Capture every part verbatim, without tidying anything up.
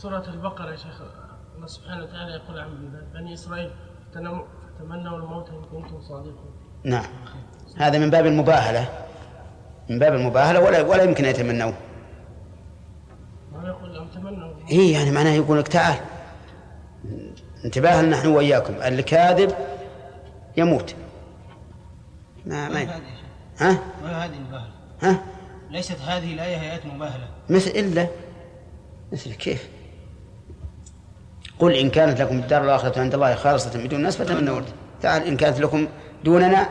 سورة البقرة يا شيخ الله سبحانه وتعالى يقول عن بني إسرائيل تمنوا الموت إن كنتم صادقين. نعم هذا من باب المباهلة من باب المباهلة ولا ولا يمكن يتمنوه. ما يقول لهم تمنوا. إيه يعني معناه يقول لك تعال انتباه نحن وإياكم الكاذب يموت. ما ما ها؟ وهذه مباهلة. ها؟ ليست هذه الآية آيات مباهلة. مثل إلا مثل كيف؟ قل إن كانت لكم الدار الآخرة عند الله خالصة من دون الناس فتمنوا. تعال إن كانت لكم دوننا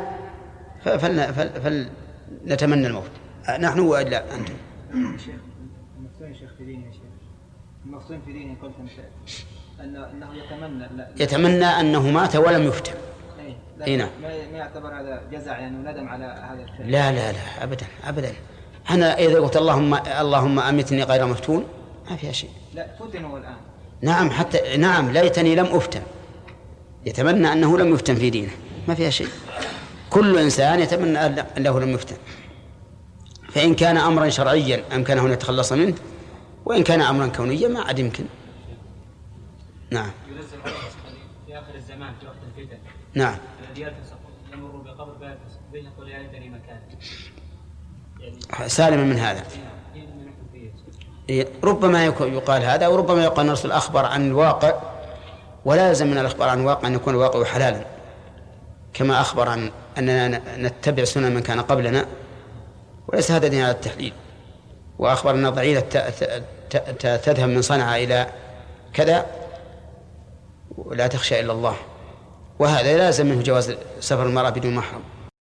فلنتمنى الموت نحن وإلا أنتم. شيخ المفتون شيخ في دينه يا شيخ المفتون في دينه قلت أنه أنه يتمنى لا يتمنى أنه مات ولم يفتن. أي ما ما يعتبر هذا جزع يعني ندم على هذا الفعل. لا لا لا أبدا أبدا. أنا إذا قلت اللهم اللهم أمتني غير مفتون ما فيها شيء. لا فتن هو الآن. نعم حتى نعم ليتني لم أفتن. يتمنى أنه لم يفتن في دينه ما فيها شيء. كل إنسان يتمنى أنه لم يفتن. فإن كان أمرا شرعيا أمكنه أن يتخلص منه وإن كان أمرا كونيا ما عاد يمكن. نعم. ينزل في آخر الزمان في وقت الفتن. نعم. الذي يلتصق يمر بقبر فيلتصق بين يقول يا ليتني مكان. يعني سالما من هذا. ربما يقال هذا وربما يقال نرسل الأخبار عن الواقع ولا يلزم من الأخبار عن الواقع أن يكون الواقع حلالا كما أخبر عن أننا نتبع سنن من كان قبلنا وليس هذا دين على التحليل. وأخبر أن ضعينة تذهب من صنعاء إلى كذا ولا تخشى إلا الله وهذا لازم منه جواز سفر المرأة بدون محرم.